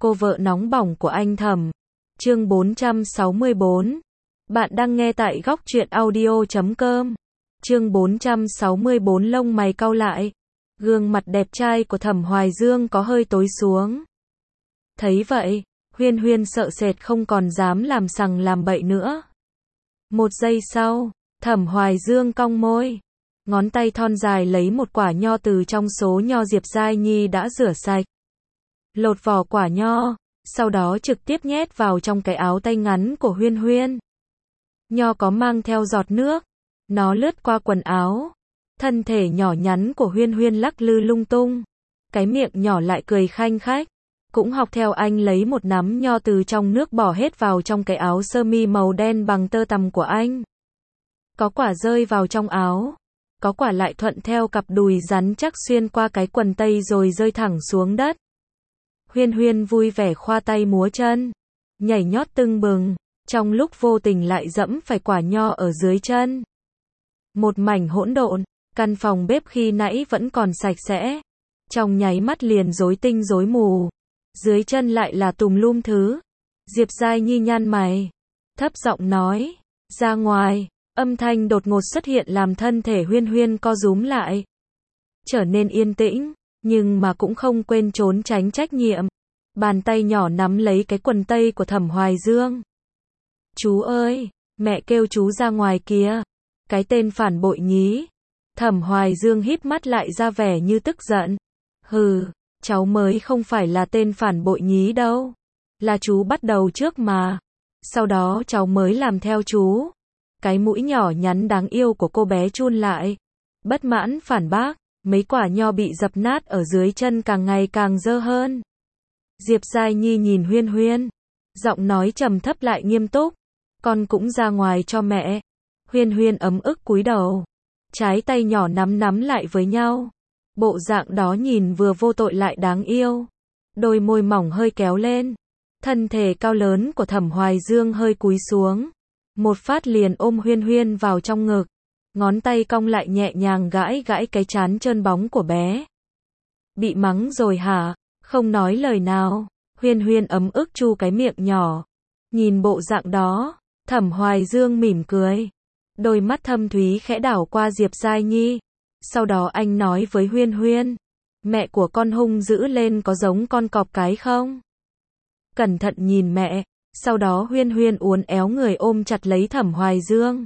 cô vợ nóng bỏng của anh Thẩm. Chương 464. Bạn đang nghe tại góc truyện audio.com. Chương 464 lông mày cau lại. Gương mặt đẹp trai của Thẩm Hoài Dương có hơi tối xuống. Thấy vậy, Huyên Huyên sợ sệt không còn dám làm sằng làm bậy nữa. Một giây sau, Thẩm Hoài Dương cong môi. Ngón tay thon dài lấy một quả nho từ trong số nho Diệp Giai Nhi đã rửa sạch. Lột vỏ quả nho, sau đó trực tiếp nhét vào trong cái áo tay ngắn của Huyên Huyên. Nho có mang theo giọt nước, nó lướt qua quần áo. Thân thể nhỏ nhắn của Huyên Huyên lắc lư lung tung. Cái miệng nhỏ lại cười khanh khách. Cũng học theo anh lấy một nắm nho từ trong nước bỏ hết vào trong cái áo sơ mi màu đen bằng tơ tằm của anh. Có quả rơi vào trong áo. Có quả lại thuận theo cặp đùi rắn chắc xuyên qua cái quần tây rồi rơi thẳng xuống đất. Huyên Huyên vui vẻ khoa tay múa chân, nhảy nhót tưng bừng, trong lúc vô tình lại dẫm phải quả nho ở dưới chân. Một mảnh hỗn độn, căn phòng bếp khi nãy vẫn còn sạch sẽ, trong nháy mắt liền rối tinh rối mù. Dưới chân lại là tùm lum thứ. Diệp Giai Nhi nhăn mày, thấp giọng nói, ra ngoài. Âm thanh đột ngột xuất hiện làm thân thể Huyên Huyên co rúm lại, trở nên yên tĩnh, nhưng mà cũng không quên trốn tránh trách nhiệm. Bàn tay nhỏ nắm lấy cái quần tây của Thẩm Hoài Dương. Chú ơi, mẹ kêu chú ra ngoài kìa. Cái tên phản bội nhí. Thẩm Hoài Dương híp mắt lại ra vẻ như tức giận. Hừ, cháu mới không phải là tên phản bội nhí đâu. Là chú bắt đầu trước mà. Sau đó cháu mới làm theo chú. Cái mũi nhỏ nhắn đáng yêu của cô bé chun lại. Bất mãn phản bác, mấy quả nho bị dập nát ở dưới chân càng ngày càng dơ hơn. Diệp Giai Nhi nhìn Huyên Huyên, giọng nói trầm thấp lại nghiêm túc, con cũng ra ngoài cho mẹ. Huyên Huyên ấm ức cúi đầu, trái tay nhỏ nắm lại với nhau. Bộ dạng đó nhìn vừa vô tội lại đáng yêu. Đôi môi mỏng hơi kéo lên, thân thể cao lớn của Thẩm Hoài Dương hơi cúi xuống. Một phát liền ôm Huyên Huyên vào trong ngực, ngón tay cong lại nhẹ nhàng gãi cái trán trơn bóng của bé. Bị mắng rồi hả? Không nói lời nào. Huyên Huyên ấm ức chu cái miệng nhỏ. Nhìn bộ dạng đó, Thẩm Hoài Dương mỉm cười. Đôi mắt thâm thúy khẽ đảo qua Diệp Giai Nhi. Sau đó anh nói với Huyên Huyên, mẹ của con hung dữ lên có giống con cọp cái không? Cẩn thận nhìn mẹ. Sau đó Huyên Huyên uốn éo người ôm chặt lấy Thẩm Hoài Dương.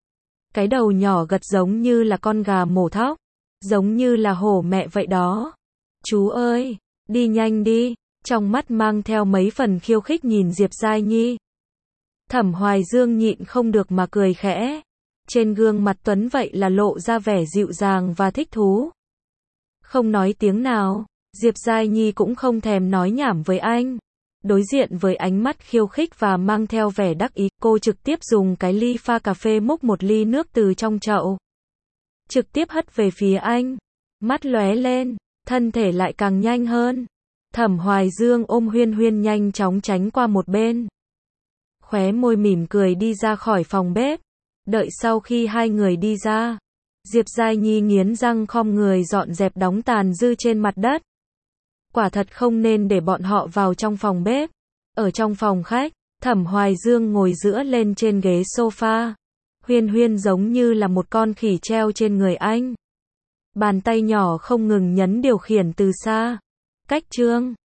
Cái đầu nhỏ gật giống như là con gà mổ thóc, giống như là hổ mẹ vậy đó. Chú ơi, đi nhanh đi, trong mắt mang theo mấy phần khiêu khích nhìn Diệp Giai Nhi. Thẩm Hoài Dương nhịn không được mà cười khẽ. Trên gương mặt tuấn vậy là lộ ra vẻ dịu dàng và thích thú. Không nói tiếng nào, Diệp Giai Nhi cũng không thèm nói nhảm với anh. Đối diện với ánh mắt khiêu khích và mang theo vẻ đắc ý, cô trực tiếp dùng cái ly pha cà phê múc một ly nước từ trong chậu. Trực tiếp hất về phía anh. Mắt lóe lên, thân thể lại càng nhanh hơn. Thẩm Hoài Dương ôm Huyên Huyên nhanh chóng tránh qua một bên. Khóe môi mỉm cười đi ra khỏi phòng bếp. Đợi sau khi hai người đi ra, Diệp Giai Nhi nghiến răng khom người dọn dẹp đống tàn dư trên mặt đất. Quả thật không nên để bọn họ vào trong phòng bếp. Ở trong phòng khách, Thẩm Hoài Dương ngồi giữa lên trên ghế sofa. Huyên Huyên giống như là một con khỉ treo trên người anh. Bàn tay nhỏ không ngừng nhấn điều khiển từ xa. Cách chương